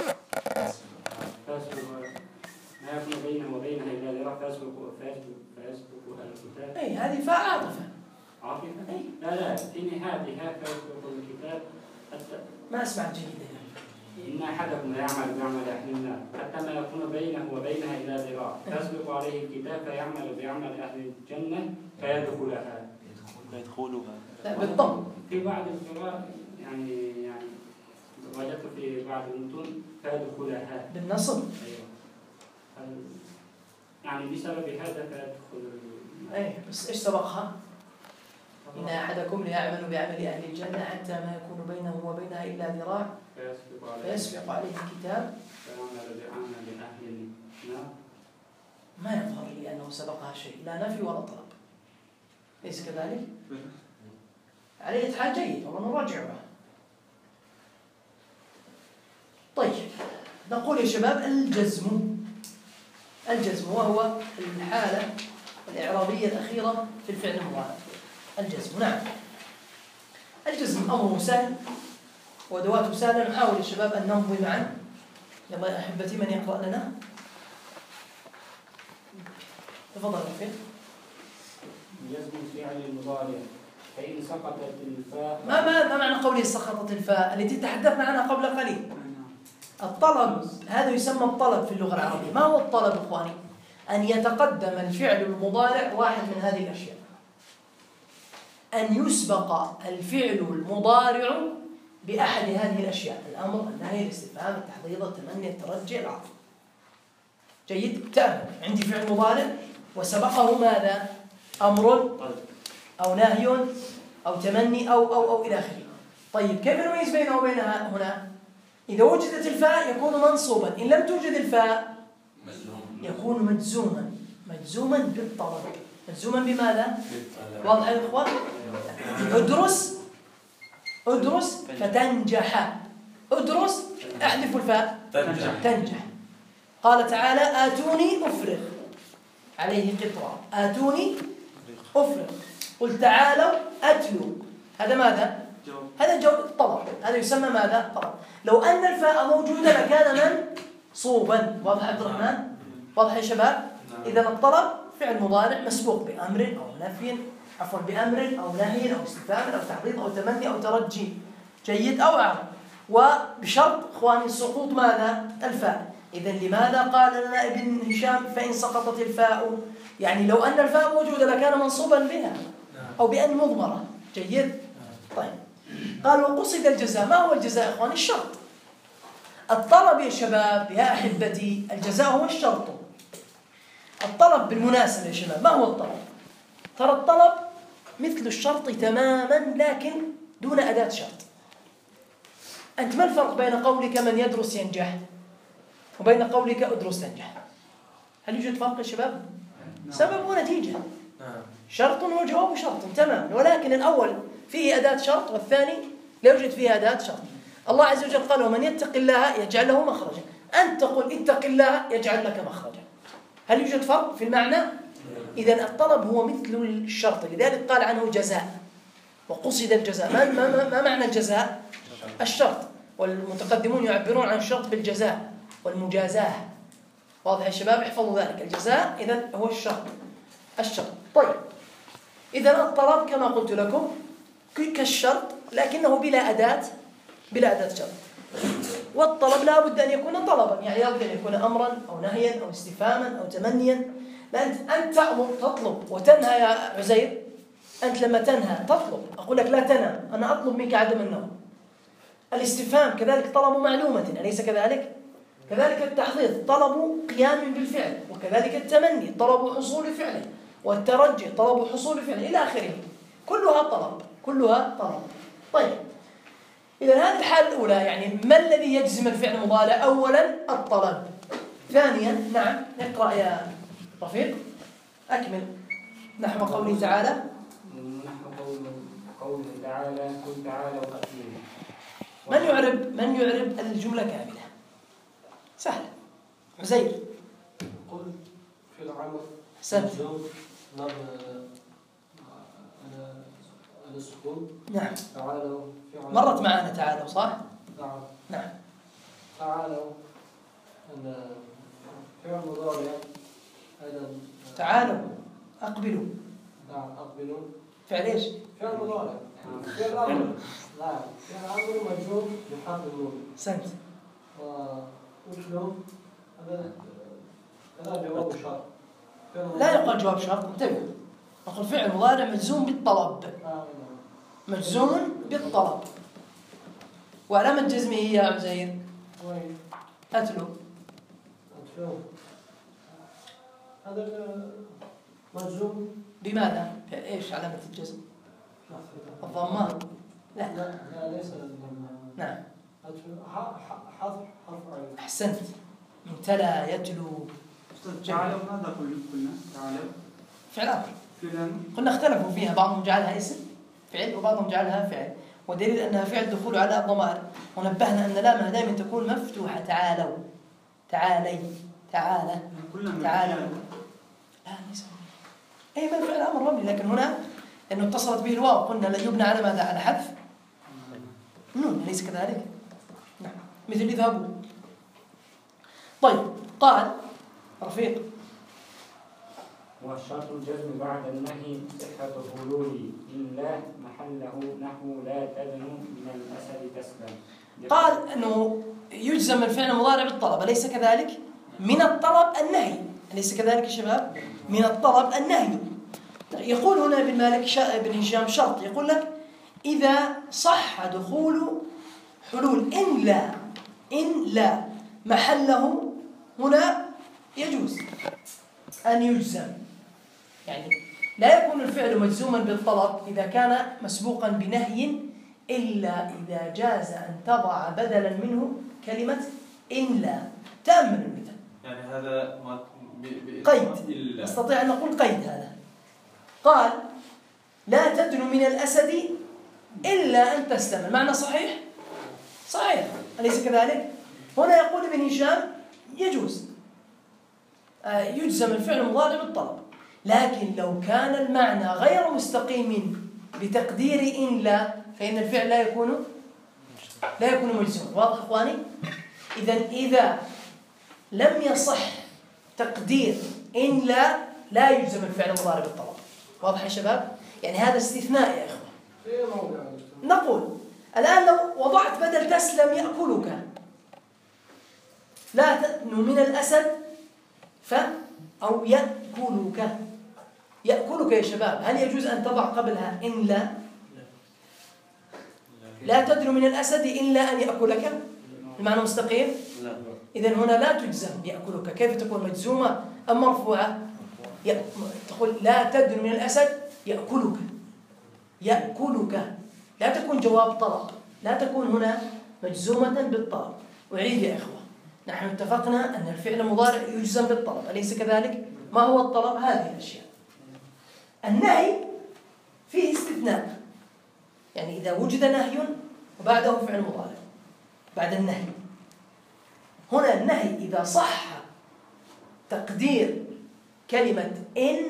ما يكون بينه وبينها إلا ذراع فيسبق الكتاب. أي هذه فاء عاطفة. عاطفة؟ لا في نهايتها فيسبق الكتاب حتى ما أسمع جيدا. إن أحدكم لا يعمل بعمل أهل النار حتى ما يكون بينه وبينها إلا ذراع فيسبق عليه الكتاب فيعمل بعمل أهل الجنة فيدخلها. لا بالضبط. في بعض القراء يعني وجدت في بعض المتون فيدخلها بالنصب. أيوه. يعني بسبب هذا فيدخل. أي بس إيش سبقها؟ إن أحدكم ليعمل بعمل أهل الجنة حتى ما يكون بينه وبينها إلا ذراع فيسبق عليه الكتاب فيعمل بعمل أهل النار. ما يظهر لي أنه سبقها شيء، لا نفي ولا طلب، ليس كذلك؟ عليه حال جيد ونراجعها. طيب نقول يا شباب الجزم وهو الحالة الإعرابية الأخيرة في الفعل المضارع. الجزم، نعم، الجزم أمر سهل وأدواته سهلة. نحاول يا شباب أن نمضي معا. يلا يا أحبتي، من يقرأ لنا؟ تفضل يا أخي. جزم الفعل المضارع فإن سقطت الفاء. ما معنى قوله سقطت الفاء التي تحدثنا عنها قبل قليل؟ الطلب، هذا يسمى الطلب في اللغة العربية. ما هو الطلب إخواني؟ أن يتقدم الفعل المضارع واحد من هذه الأشياء: أن يسبق الفعل المضارع بأحد هذه الأشياء: الأمر، النهي، الاستفهام، التحضيض، التمني، الترجي، العطف. جيد؟ تأمل، عندي فعل مضارع وسبقه ماذا؟ أمر أو نهي أو تمني أو إلى آخره. طيب كيف نميز بينه وبينها هنا؟ إذا وجدت الفاء يكون منصوبا، إن لم توجد الفاء يكون مجزوما بالطلب. مجزوما بماذا؟ واضح يا إخوان؟ ادرس فتنجح. ادرس، احذف الفاء تنجح. قال تعالى: آتوني أفرغ عليه قطرة. آتوني أفرغ. قل تعالوا أتلو. هذا ماذا؟ هذا جواب الطلب، هذا يسمى ماذا؟ طلب. لو أن الفاء موجودة لكان منصوبا. واضح عبد الرحمن؟ واضح يا شباب؟ إذا الطلب فعل مضارع مسبوق بأمر أو نفي، عفوا بأمر أو نهي أو استفهام أو تحضيض أو تمني أو ترجي، جيد أو عرض، وبشرط إخواني سقوط ماذا؟ الفاء. إذا لماذا قال لنا ابن هشام فإن سقطت الفاء؟ يعني لو أن الفاء موجودة لكان منصوبا بها أو بأن مضمرة. جيد؟ طيب، قال وقصد الجزاء. ما هو الجزاء إخواني؟ الشرط. الطلب يا شباب يا أحبتي، الجزاء هو الشرط. الطلب بالمناسبة يا شباب، ما هو الطلب؟ ترى الطلب مثل الشرط تماما لكن دون أداة شرط. أنت ما الفرق بين قولك من يدرس ينجح وبين قولك ادرس تنجح؟ هل يوجد فرق يا شباب؟ سبب ونتيجة، شرط وجواب شرط تمام، ولكن الأول فيه أداة شرط والثاني لا يوجد فيه أداة شرط. الله عز وجل قال: ومن يتق الله يجعل له مخرجا. أنت تقول اتق الله يجعل لك مخرجا. هل يوجد فرق في المعنى؟ إذن الطلب هو مثل الشرط، لذلك قال عنه جزاء وقصد الجزاء. ما معنى الجزاء؟ الشرط. والمتقدمون يعبرون عن الشرط بالجزاء والمجازاة. واضح يا شباب؟ احفظوا ذلك. الجزاء إذن هو الشرط. طيب، إذن الطلب كما قلت لكم كالشرط لكنه بلا أداة شرط. والطلب لا بد أن يكون طلبا، يعني لا بد أن يكون أمرا أو نهيا أو استفهاما أو تمنيا. لأن أنت تأمر تطلب وتنهى يا عزير. أنت لما تنهى تطلب، أقول لك لا تنام، أنا أطلب منك عدم النوم. الاستفهام كذلك طلب معلومة، أليس كذلك؟ كذلك التحضيض طلب قيام بالفعل، وكذلك التمني طلب حصول فعله، والترجي طلب حصول فعله إلى آخره. كلها طلب، كلها طلب. طيب إذا هذه الحالة الأولى، يعني ما الذي يجزم الفعل المضارع؟ أولا الطلب. ثانيا نعم، اقرأ يا رفيق، أكمل نحو قوله تعالى. نحو قوله تعالى قل تعالوا أتلوا. من يعرب الجملة كاملة؟ سهل. عزير. قل في العمل أحسنت. على السكون. نعم. تعالوا مرت معنا تعالوا صح؟ نعم. نعم. تعالوا فعل مضارع أيضا. تعالوا أقبلوا. نعم أقبلوا. فعل إيش؟ فعل مضارع. فعل أمر. نعم. فعل أمر مجزوم بحرف النون. أحسنت. وأتلو هذا جواب شرط. لا يقال جواب شرط، انتبه. نقول فعل مضارع مجزوم بالطلب. مجزوم بالطلب. وعلامة جزمه هي يا عزير؟ وين؟ أتلو. أتلو. هذا مجزوم بماذا؟ إيش علامة الجزم؟ الضمان. لا. لا ليس الضمان. نعم. حرف عين. أحسنت. من تلا يتلو. تعالوا ماذا قلنا؟ تعالوا فعل أمر. فعل. قلنا اختلفوا فيها، بعضهم جعلها اسم فعل وبعضهم جعلها فعل، ودليل أنها فعل دخول على الضمائر، ونبهنا أن لامها دائما تكون مفتوحة. تعالوا، تعالي، تعالى، تعالوا. لا ليس أي من فعل أمر مبني، لكن هنا أنه اتصلت به الواو قلنا لا يبنى على ماذا؟ على حذف نون، أليس كذلك؟ نعم. مثل اذهبوا. طيب قال رفيق. والشرط الجزم بعد النهي صحة حلول إلا محله نحو لا تدن من الأسد تسلم. قال أنه يجزم الفعل المضارع بالطلب، أليس كذلك؟ من الطلب النهي، أليس كذلك يا شباب؟ من الطلب النهي. يقول هنا ابن مالك بن هشام شرط، يقول لك إذا صح دخول حلول إن لا محله هنا يجوز أن يجزم، يعني لا يكون الفعل مجزوما بالطلب إذا كان مسبوقا بنهي إلا إذا جاز أن تضع بدلا منه كلمة إن لا. تأمل المثال. يعني هذا قيد، نستطيع أن نقول قيد هذا. قال لا تدن من الأسد إلا أن تسلم. المعنى صحيح؟ صحيح، أليس كذلك؟ هنا يقول ابن هشام يجوز يجزم الفعل المضارع بالطلب، لكن لو كان المعنى غير مستقيم بتقدير إن لا فإن الفعل لا يكون مجزوما. واضح إخواني؟ إذا لم يصح تقدير إن لا يجزم الفعل المضارع بالطلب. واضح يا شباب؟ يعني هذا استثناء يا إخوان. نقول الآن لو وضعت بدل تسلم يأكلك، لا تدن من الأسد أو يأكلك. يأكلك يا شباب، هل يجوز أن تضع قبلها إن لا؟ لا تدن من الأسد إلا أن يأكلك. المعنى مستقيم؟ لا. إذن هنا لا تجزم يأكلك. كيف تكون مجزومة أم مرفوعة؟ تقول لا تدن من الأسد يأكلك، يأكلك، لا تكون جواب طلب، لا تكون هنا مجزومة بالطلب. أعيد يا إخوة، نحن اتفقنا أن الفعل المضارع يجزم بالطلب، أليس كذلك؟ ما هو الطلب؟ هذه الأشياء. النهي فيه استثناء، يعني إذا وجد نهي وبعده فعل مضارع بعد النهي. هنا النهي إذا صح تقدير كلمة إن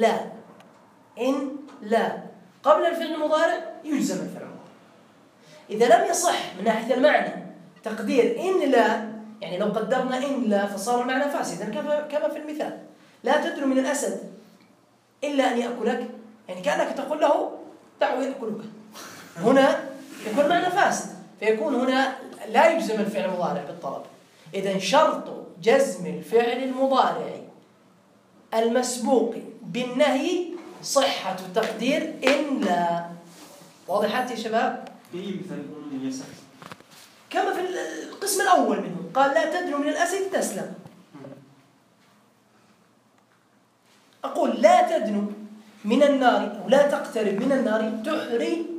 لا قبل الفعل المضارع يجزم الفعل المضارع. إذا لم يصح من ناحية المعنى تقدير إن لا، يعني لو قدرنا إن لا فصار المعنى فاسدا كما في المثال لا تدن من الأسد إلا أن يأكلك، يعني كأنك تقول له دعه يأكلك. هنا يكون معنى فاسد، فيكون هنا لا يجزم الفعل المضارع بالطلب. إذن شرط جزم الفعل المضارع المسبوق بالنهي صحة تقدير إن لا. واضحات يا شباب؟ أي مثال يسر كما في القسم الأول منه، قال لا تدن من الأسد تسلم. أقول لا تدن من النار أو لا تقترب من النار تحرقك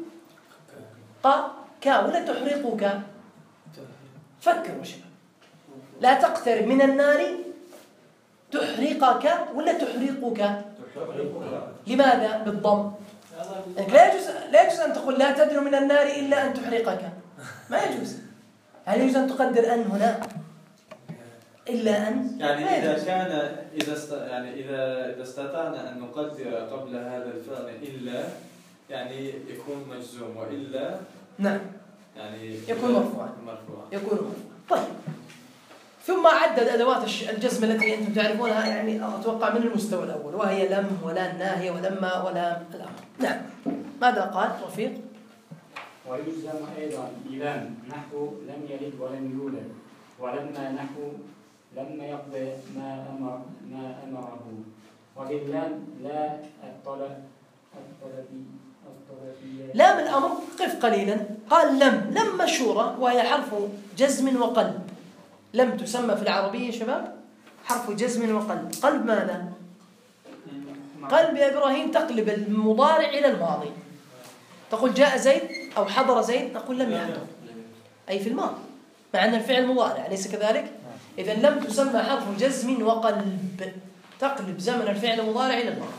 ولا تحرقك. فكروا شباب، لا تقترب من النار تحرقك ولا تحرقك؟ لماذا بالضم؟ يعني لا يجوز أن تقول لا تدنو من النار إلا أن تحرقك، ما يجوز. هل يجوز أن تقدر أن هنا إلا أن؟ يعني إذا كان إذا استطعنا أن نقدر قبل هذا الفعل إلا يعني يكون مجزوم، وإلا نعم يعني يكون مرفوعا. يكون مرفوعا. طيب، ثم عدد أدوات الجزم التي أنتم تعرفونها، يعني أتوقع من المستوى الأول، وهي لم ولا الناهية ولما ولا الأمر. نعم، ماذا قال رفيق؟ ويجزم أيضا بلم نحو لم يلد ولم يولد، ولما نحو لما يقضي ما أمره، وباللام لا الطلبية. لام الأمر قف قليلا. قال لم مشهورة، وهي حرف جزم وقلب. لم تسمى في العربية شباب حرف جزم وقلب. قلب ماذا؟ قلب يا إبراهيم تقلب المضارع إلى الماضي. تقول جاء زيد أو حضر زيد، نقول لم يحضر، أي في الماضي، مع أن الفعل مضارع، أليس كذلك؟ إذن لم تسمى حرف جزم وقلب، تقلب زمن الفعل المضارع إلى الماضي.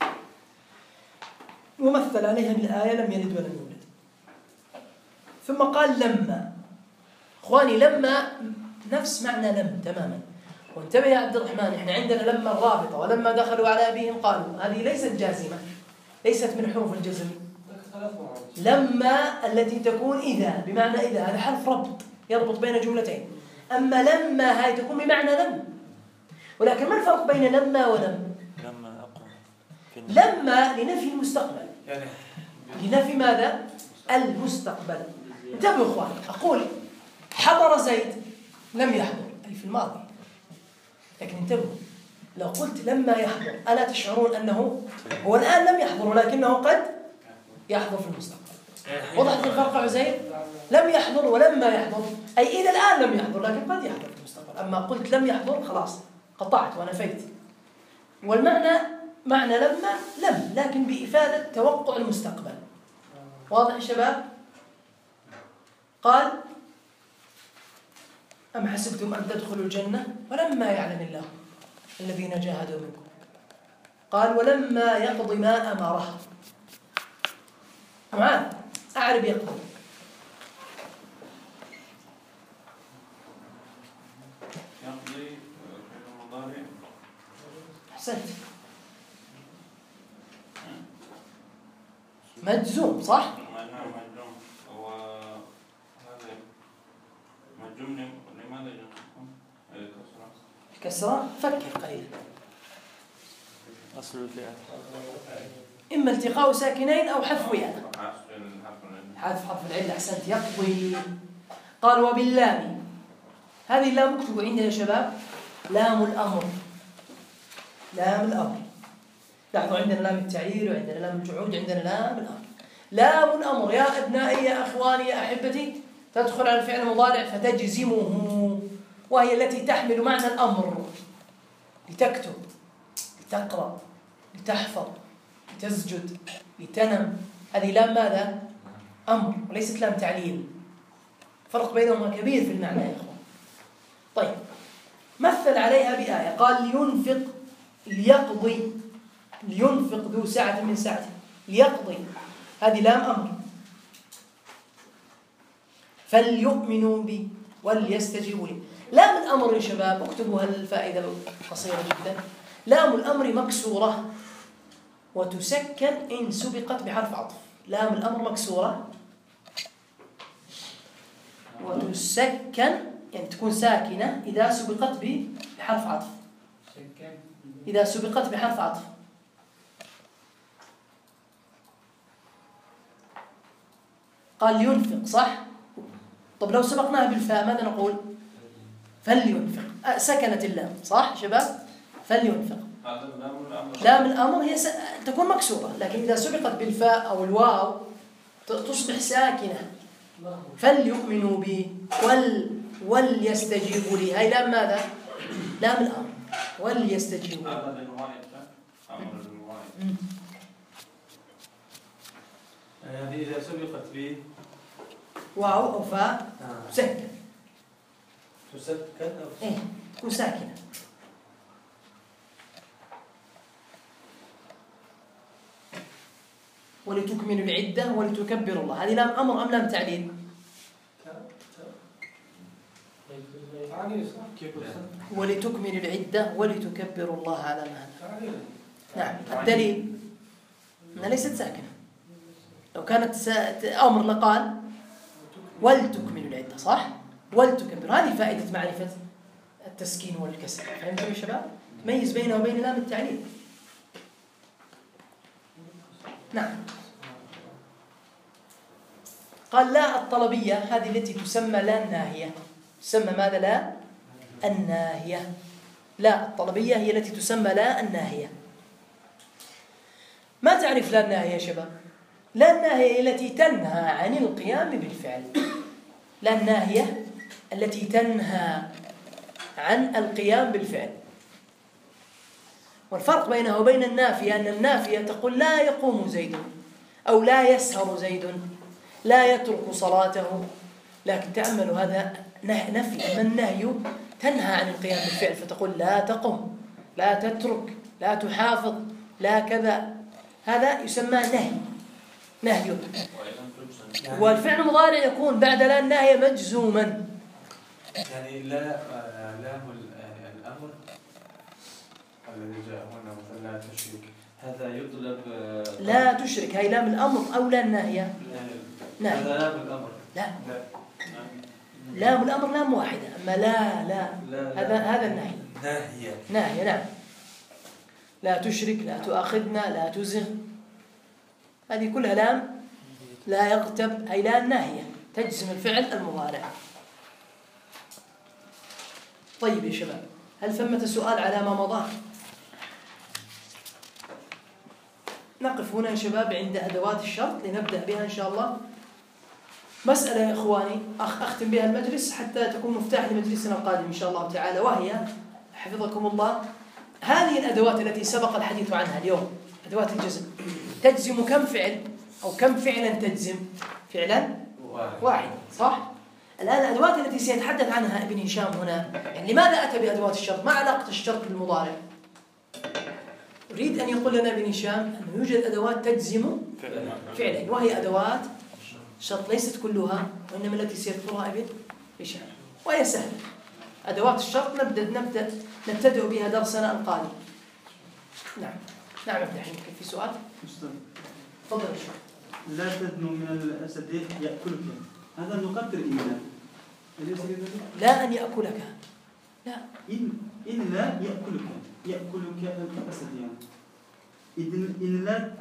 ومثل عليها بالآية لم يلد ولم يولد. ثم قال لما. إخواني، لما نفس معنى لم تماما. وانتبه يا عبد الرحمن، إحنا عندنا لما الرابطة، ولما دخلوا على أبيهم قالوا، هذه ليست جازمة، ليست من حروف الجزم. لما التي تكون إذا، بمعنى إذا، هذا حرف ربط يربط بين جملتين. أما لما هاي تكون بمعنى لم. ولكن ما الفرق بين لما ولم؟ لما لنفي المستقبل، لنفي ماذا؟ المستقبل. انتبهوا إخوان، أقول حضر زيد لم يحضر، أي في الماضي. لكن انتبهوا، لو قلت لما يحضر، ألا تشعرون أنه هو الآن لم يحضر، ولكنه قد يحضر في المستقبل؟ وضحت الفرق يا زيد؟ لم يحضر ولما يحضر، أي إلى الآن لم يحضر، لكن قد يحضر في المستقبل. أما قلت لم يحضر، خلاص قطعت ونفيت. والمعنى معنى لما لم، لكن بإفادة توقع المستقبل. واضح يا شباب؟ قال أم حسبتم أن تدخلوا الجنة ولما يعلم الله الذين جاهدوا منكم. قال ولما يقضي ما أمره. معاذ أعرب يقضي. يقضي المضارع. أحسنت، مجزوم صح؟ مجزوم. وهذا مجزوم لماذا يجزم؟ الكسرة. فكر قليلا. أصل الفعل إما التقاء ساكنين أو حذف ياء. حذف حرف العلة. أحسنت، يقضي. قال وباللام. هذه اللام اكتبوا عندنا يا شباب، لام الأمر. لام الأمر. لاحظوا عندنا لام التعليل، وعندنا لام الجحود، عندنا لام الأمر. لام الأمر يا أبنائي يا أخواني يا أحبتي تدخل على الفعل المضارع فتجزمه، وهي التي تحمل معنى الأمر، لتكتب، لتقرأ، لتحفظ، لتسجد، لتنم. هذه لام ماذا؟ أمر، وليست لام تعليل. فرق بينهما كبير في المعنى يا إخوان. طيب، مثل عليها بآية، قال لينفق ليقضي. لينفق ذو سعة من سعته، ليقضي، هذه لام أمر. فليؤمنوا بي وليستجيبوا لي. لام الأمر يا شباب اكتبوا هالفائدة قصيرة جدا. لام الأمر مكسورة وتسكن إن سبقت بحرف عطف. لام الأمر مكسورة وتسكن، يعني تكون ساكنة إذا سبقت بحرف عطف. إذا سبقت بحرف عطف. قال لينفق صح؟ طب لو سبقناها بالفاء ماذا نقول؟ فلينفق. سكنت اللام صح شباب؟ فلينفق. لام الأمر هي تكون مكسورة، لكن إذا سبقت بالفاء أو الواو تصبح ساكنة. فليؤمنوا بي وليستجيبوا لي. هاي لام ماذا؟ لام الأمر. وليستجيبوا. يعني إذا سبقت ب واو أو فاء سهلة تسكن أو إيه تكون ساكنة. ولتكملوا العدة ولتكبروا الله، هذه لام أمر أم لام تعليل؟ ولتكملوا العدة ولتكبروا الله على ما هداكم. نعم الدليل أنها ليست ساكنة، لو كانت أمر لقال ولتكملوا العدة صح؟ ولتكبروا، هذه فائدة معرفة التسكين والكسر. فهمتم يا شباب؟ تميز بينه وبين لام التعليل. نعم. قال لا الطلبية هذه التي تسمى لا الناهية، تسمى ماذا؟ لا الناهية. لا الطلبية هي التي تسمى لا الناهية. ما تعرف لا الناهية يا شباب؟ لا الناهية هي التي تنهى عن القيام بالفعل. لا الناهية التي تنهى عن القيام بالفعل. والفرق بينها وبين النافية أن النافية تقول لا يقوم زيد، أو لا يسهر زيد، لا يترك صلاته. لكن تأملوا هذا نفي، أما النهي تنهى عن القيام بالفعل، فتقول لا تقم، لا تترك، لا تحافظ، لا كذا. هذا يسمى نهي. والفعل المضارع يكون بعد لا النهي مجزوما. يعني لا لام الأمر الذي جاء هنا مثلا لا تشرك، هذا يطلب لا تشرك، هي لام الأمر أو لا الناهية؟ نعم. هذا لام الأمر. لا لام الأمر لام واحدة، أما لا هذا النهي. ناهية نعم. لا تشرك، لا تؤاخذنا، لا تزغ، هذه كلها لام لا يغتب، أي لا الناهية تجزم الفعل المضارع. طيب يا شباب، هل ثمة سؤال على ما مضى؟ نقف هنا يا شباب عند أدوات الشرط لنبدأ بها إن شاء الله. مسألة يا إخواني أختم بها المجلس حتى تكون مفتاح لمجلسنا القادم إن شاء الله تعالى، وهي حفظكم الله هذه الأدوات التي سبق الحديث عنها اليوم، أدوات الجزم، تجزم كم فعل أو كم فعلا تجزم؟ فعلا واحد صح؟ الآن الأدوات التي سيتحدث عنها ابن هشام هنا، يعني لماذا أتى بأدوات الشرط؟ ما علاقة الشرط بالمضارع؟ أريد أن يقول لنا ابن هشام أنه يوجد أدوات تجزم فعلا، وهي أدوات شرط ليست كلها، وإنما التي سيذكرها ابن هشام، وهي سهلة. أدوات الشرط نبتدئ بها درسنا القادم. نعم عبد الحميد، في سؤال؟ تفضل يا شيخ. لا تدنو من الأسد يأكلك، هذا نقدر إلا لا أن يأكلك، لا إلا يأكلك الأسد، يعني إن لا.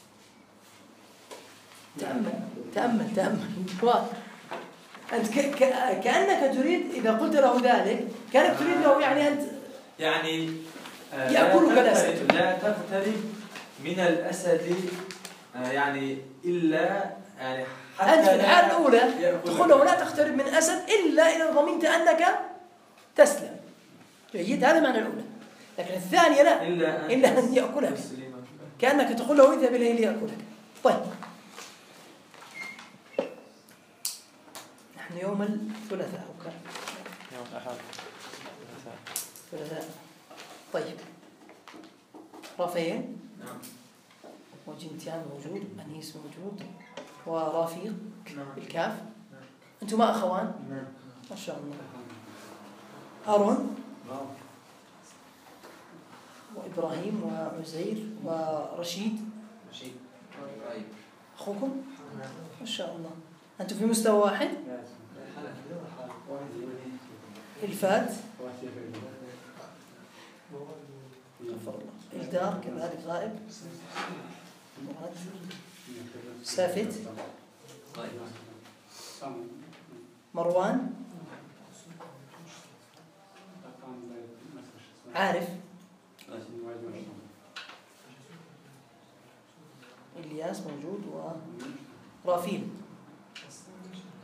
تأمل أنت كأنك تريد، إذا قلت له ذلك كأنك تريد له يعني أنت يأكلك الأسد. لا تقترب من الأسد يعني إلا يعني حتى أنت في الحالة الأولى تقول له لا تقترب من أسد إلا إذا ضمنت أنك تسلم. جيد، هذا معنى الأولى. لكن الثانية لا، إلا أن يأكلك، كأنك تقول له اذهب إليه ليأكلك. طيب نحن يوم الثلاثاء أو كان يوم الأحد ثلاثاء. طيب رافعين وجنتيان موجود، أنيس موجود، ورافيق بالكاف. أنتما أخوان؟ ما شاء الله. هارون وإبراهيم وعزير ورشيد. أخوكم؟ ما شاء الله. أنتم في مستوى واحد؟ الفات غفر الله. الدار كذلك غائب. سافت. مروان. عارف. إلياس موجود، ورافيل،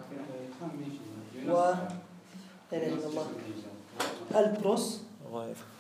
و لا إله إلا الله. البروس غائب.